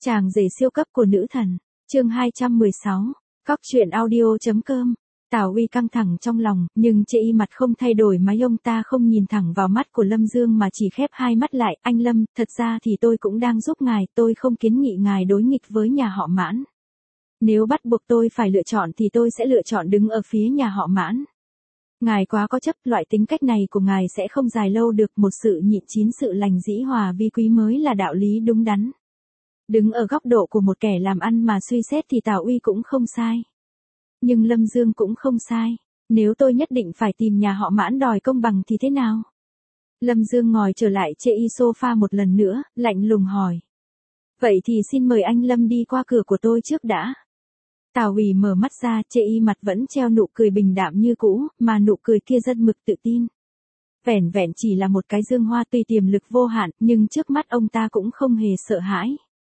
Chàng rể siêu cấp của nữ thần, chương 216, Cóc truyện audio.com. Tào Uy căng thẳng trong lòng, nhưng chê y mặt không thay đổi, mái ông ta không nhìn thẳng vào mắt của Lâm Dương mà chỉ khép hai mắt lại. Anh Lâm, thật ra thì tôi cũng đang giúp ngài, tôi không kiến nghị ngài đối nghịch với nhà họ Mãn. Nếu bắt buộc tôi phải lựa chọn thì tôi sẽ lựa chọn đứng ở phía nhà họ Mãn. Ngài quá có chấp, loại tính cách này của ngài sẽ không dài lâu được, một sự nhịn chín sự lành dĩ hòa vi quý mới là đạo lý đúng đắn. Đứng ở góc độ của một kẻ làm ăn mà suy xét thì Tào Uy cũng không sai. Nhưng Lâm Dương cũng không sai. Nếu tôi nhất định phải tìm nhà họ Mãn đòi công bằng thì thế nào? Lâm Dương ngồi trở lại chê y sofa một lần nữa, lạnh lùng hỏi. Vậy thì xin mời anh Lâm đi qua cửa của tôi trước đã. Tào Uy mở mắt ra, chê y mặt vẫn treo nụ cười bình đạm như cũ, mà nụ cười kia rất mực tự tin. Vẻn vẹn chỉ là một cái dương hoa tuy tiềm lực vô hạn, nhưng trước mắt ông ta cũng không hề sợ hãi.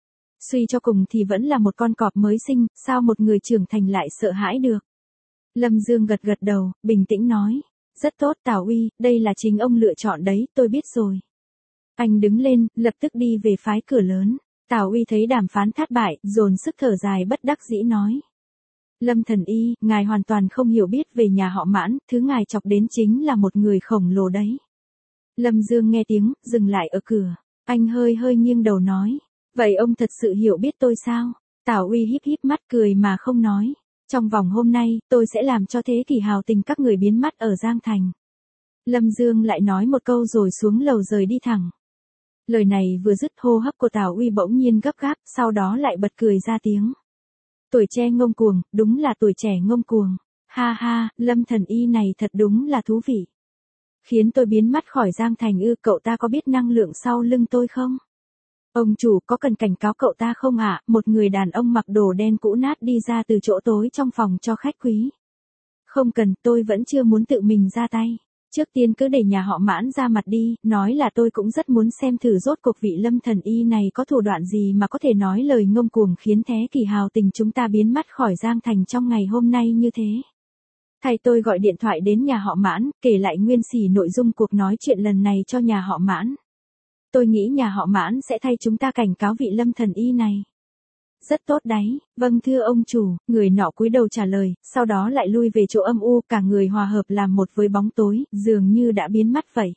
Suy cho cùng thì vẫn là một con cọp mới sinh, sao một người trưởng thành lại sợ hãi được. Lâm Dương gật gật đầu, bình tĩnh nói. Rất tốt Tào Uy, đây là chính ông lựa chọn đấy, tôi biết rồi. Anh đứng lên, lập tức đi về phái cửa lớn. Tào Uy thấy đàm phán thất bại, dồn sức thở dài bất đắc dĩ nói. Lâm thần y, ngài hoàn toàn không hiểu biết về nhà họ Mãn, thứ ngài chọc đến chính là một người khổng lồ đấy. Lâm Dương nghe tiếng, dừng lại ở cửa. Anh hơi nghiêng đầu nói. Vậy ông thật sự hiểu biết tôi sao? Tào Uy híp mắt cười mà không nói. Trong vòng hôm nay, tôi sẽ làm cho thế kỷ hào tình các người biến mất ở Giang Thành. Lâm Dương lại nói một câu rồi xuống lầu rời đi thẳng. Lời này vừa dứt, hô hấp của Tào Uy bỗng nhiên gấp gáp, sau đó lại bật cười ra tiếng. Tuổi trẻ ngông cuồng, đúng là tuổi trẻ ngông cuồng. Ha ha, Lâm thần y này thật đúng là thú vị. Khiến tôi biến mất khỏi Giang Thành ư? Cậu ta có biết năng lượng sau lưng tôi không? Ông chủ, có cần cảnh cáo cậu ta không ạ? Một người đàn ông mặc đồ đen cũ nát đi ra từ chỗ tối trong phòng cho khách quý. Không cần, tôi vẫn chưa muốn tự mình ra tay. Trước tiên cứ để nhà họ Mãn ra mặt đi, nói là tôi cũng rất muốn xem thử rốt cuộc vị Lâm thần y này có thủ đoạn gì mà có thể nói lời ngông cuồng khiến thế kỷ hào tình chúng ta biến mất khỏi Giang Thành trong ngày hôm nay như thế. Thay tôi gọi điện thoại đến nhà họ Mãn, kể lại nguyên xỉ nội dung cuộc nói chuyện lần này cho nhà họ Mãn. Tôi nghĩ nhà họ Mãn sẽ thay chúng ta cảnh cáo vị Lâm thần y này. Rất tốt đấy, vâng thưa ông chủ, người nọ cúi đầu trả lời, sau đó lại lui về chỗ âm u, cả người hòa hợp làm một với bóng tối, dường như đã biến mất vậy.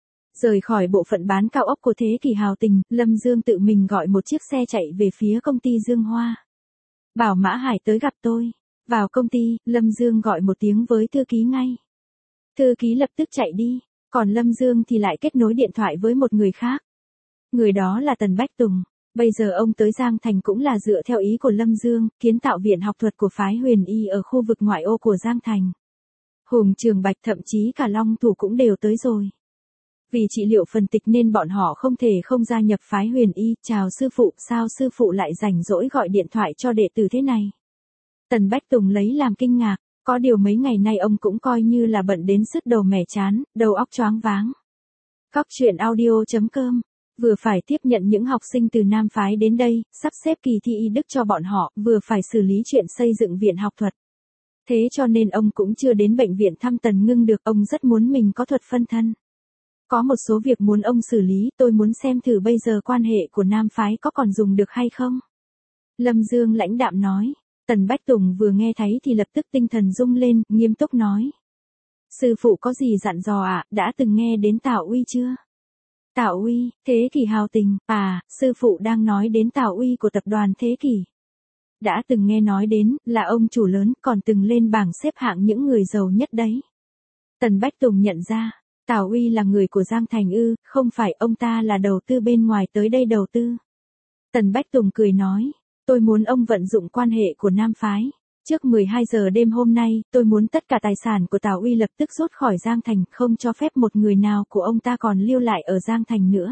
Rời khỏi bộ phận bán cao ốc của thế kỷ hào tình, Lâm Dương tự mình gọi một chiếc xe chạy về phía công ty Dương Hoa. Bảo Mã Hải tới gặp tôi. Vào công ty, Lâm Dương gọi một tiếng với thư ký ngay. Thư ký lập tức chạy đi, còn Lâm Dương thì lại kết nối điện thoại với một người khác. Người đó là Tần Bách Tùng. Bây giờ ông tới Giang Thành cũng là dựa theo ý của Lâm Dương, kiến tạo viện học thuật của phái Huyền Y ở khu vực ngoại ô của Giang Thành. Hùng Trường Bạch thậm chí cả Long Thủ cũng đều tới rồi. Vì trị liệu phần tịch nên bọn họ không thể không gia nhập phái Huyền Y. Chào sư phụ, sao sư phụ lại rảnh rỗi gọi điện thoại cho đệ tử thế này? Tần Bách Tùng lấy làm kinh ngạc, có điều mấy ngày nay ông cũng coi như là bận đến sứt đầu mẻ chán, đầu óc choáng váng. Cóc truyện audio.com. Vừa phải tiếp nhận những học sinh từ Nam phái đến đây, sắp xếp kỳ thi y đức cho bọn họ, vừa phải xử lý chuyện xây dựng viện học thuật. Thế cho nên ông cũng chưa đến bệnh viện thăm Tần Ngưng được, ông rất muốn mình có thuật phân thân. Có một số việc muốn ông xử lý, tôi muốn xem thử bây giờ quan hệ của Nam phái có còn dùng được hay không. Lâm Dương lãnh đạm nói. Tần Bách Tùng vừa nghe thấy thì lập tức tinh thần rung lên, nghiêm túc nói. Sư phụ có gì dặn dò ạ, đã từng nghe đến Tào Uy chưa? Tào Uy, thế kỷ hào tình, à, sư phụ đang nói đến Tào Uy của tập đoàn Thế Kỷ. Đã từng nghe nói đến, là ông chủ lớn, còn từng lên bảng xếp hạng những người giàu nhất đấy. Tần Bách Tùng nhận ra, Tào Uy là người của Giang Thành ư? Không phải, ông ta là đầu tư bên ngoài tới đây đầu tư. Tần Bách Tùng cười nói, tôi muốn ông vận dụng quan hệ của Nam phái. Trước 12 giờ đêm hôm nay, tôi muốn tất cả tài sản của Tào Uy lập tức rút khỏi Giang Thành, không cho phép một người nào của ông ta còn lưu lại ở Giang Thành nữa.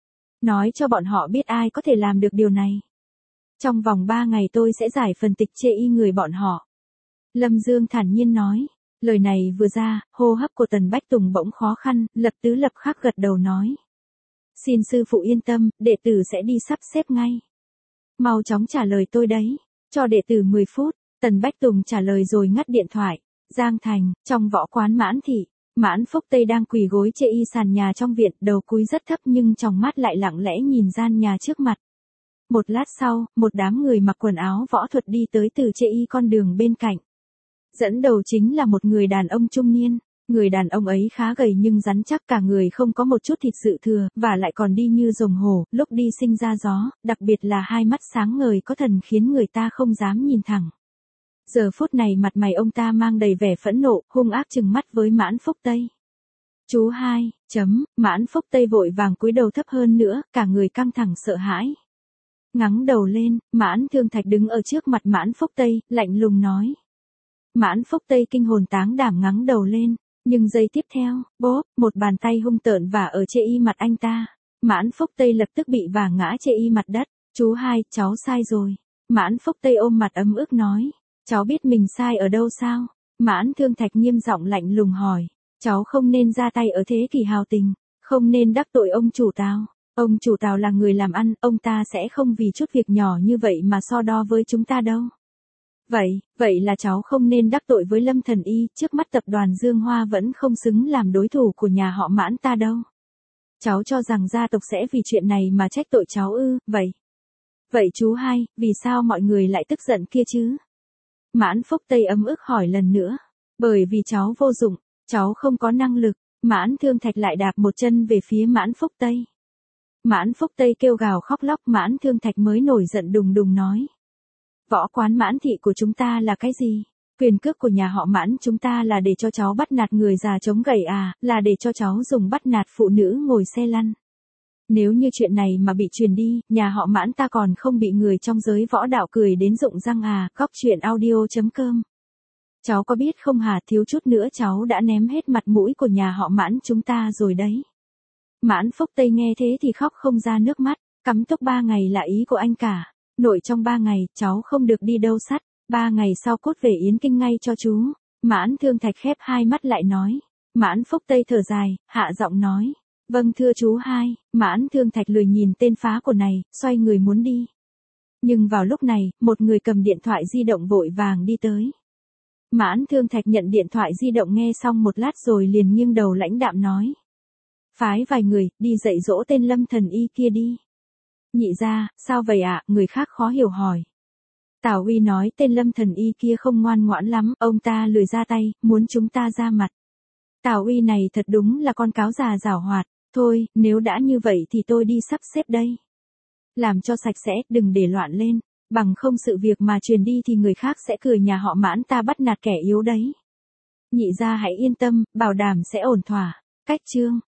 Nói cho bọn họ biết ai có thể làm được điều này. Trong vòng 3 ngày tôi sẽ giải phần tịch chê y người bọn họ. Lâm Dương thản nhiên nói. Lời này vừa ra, hô hấp của Tần Bách Tùng bỗng khó khăn, lập tứ lập khắc gật đầu nói. Xin sư phụ yên tâm, đệ tử sẽ đi sắp xếp ngay. Mau chóng trả lời tôi đấy, cho đệ tử 10 phút. Tần Bách Tùng trả lời rồi ngắt điện thoại. Giang Thành, trong võ quán Mãn Thị, Mãn Phúc Tây đang quỳ gối chê y sàn nhà trong viện, đầu cúi rất thấp nhưng trong mắt lại lặng lẽ nhìn gian nhà trước mặt. Một lát sau, một đám người mặc quần áo võ thuật đi tới từ chê y con đường bên cạnh. Dẫn đầu chính là một người đàn ông trung niên. Người đàn ông ấy khá gầy nhưng rắn chắc, cả người không có một chút thịt sự thừa, và lại còn đi như rồng hổ, lúc đi sinh ra gió, đặc biệt là hai mắt sáng ngời có thần khiến người ta không dám nhìn thẳng. Giờ phút này mặt mày ông ta mang đầy vẻ phẫn nộ, hung ác trừng mắt với Mãn Phúc Tây. Chú hai, Mãn Phúc Tây vội vàng cúi đầu thấp hơn nữa, cả người căng thẳng sợ hãi. Ngẩng đầu lên, Mãn Thương Thạch đứng ở trước mặt Mãn Phúc Tây, lạnh lùng nói. Mãn Phúc Tây kinh hồn táng đảm ngẩng đầu lên, nhưng giây tiếp theo, bốp, một bàn tay hung tợn vả ở chê y mặt anh ta. Mãn Phúc Tây lập tức bị vả ngã chê y mặt đất. Chú hai, cháu sai rồi. Mãn Phúc Tây ôm mặt ấm ức nói. Cháu biết mình sai ở đâu sao? Mãn Thương Thạch nghiêm giọng lạnh lùng hỏi. Cháu không nên ra tay ở thế kỷ hào tình, không nên đắc tội ông chủ Tào. Ông chủ Tào là người làm ăn, ông ta sẽ không vì chút việc nhỏ như vậy mà so đo với chúng ta đâu. Vậy là cháu không nên đắc tội với Lâm Thần Y, trước mắt tập đoàn Dương Hoa vẫn không xứng làm đối thủ của nhà họ Mãn ta đâu. Cháu cho rằng gia tộc sẽ vì chuyện này mà trách tội cháu ư? Vậy chú hai, vì sao mọi người lại tức giận kia chứ? Mãn Phúc Tây ấm ức hỏi lần nữa. Bởi vì cháu vô dụng, cháu không có năng lực. Mãn Thương Thạch lại đạp một chân về phía Mãn Phúc Tây. Mãn Phúc Tây kêu gào khóc lóc, Mãn Thương Thạch mới nổi giận đùng đùng nói. Võ quán Mãn thị của chúng ta là cái gì? Quyền cước của nhà họ Mãn chúng ta là để cho cháu bắt nạt người già chống gậy à, là để cho cháu dùng bắt nạt phụ nữ ngồi xe lăn. Nếu như chuyện này mà bị truyền đi, nhà họ Mãn ta còn không bị người trong giới võ đạo cười đến rụng răng à? Cóc truyện audio.com. Cháu có biết không hả, thiếu chút nữa cháu đã ném hết mặt mũi của nhà họ Mãn chúng ta rồi đấy. Mãn Phúc Tây nghe thế thì khóc không ra nước mắt. Cắm túc 3 ngày là ý của anh cả. Nội trong 3 ngày, cháu không được đi đâu sắt. 3 ngày sau cốt về Yến Kinh ngay cho chú. Mãn Thương Thạch khép hai mắt lại nói. Mãn Phúc Tây thở dài, hạ giọng nói. Vâng thưa chú hai. Mãn Thương Thạch lười nhìn tên phá của này, xoay người muốn đi. Nhưng vào lúc này, một người cầm điện thoại di động vội vàng đi tới. Mãn Thương Thạch nhận điện thoại di động nghe xong một lát rồi liền nghiêng đầu lãnh đạm nói. Phái vài người, đi dạy dỗ tên Lâm Thần Y kia đi. Nhị gia, sao vậy ạ? Người khác khó hiểu hỏi. Tào Uy nói tên Lâm Thần Y kia không ngoan ngoãn lắm, ông ta lười ra tay, muốn chúng ta ra mặt. Tào Uy này thật đúng là con cáo già giảo hoạt. Thôi, nếu đã như vậy thì tôi đi sắp xếp đây. Làm cho sạch sẽ, đừng để loạn lên. Bằng không sự việc mà truyền đi thì người khác sẽ cười nhà họ Mãn ta bắt nạt kẻ yếu đấy. Nhị gia hãy yên tâm, bảo đảm sẽ ổn thỏa. Cách chương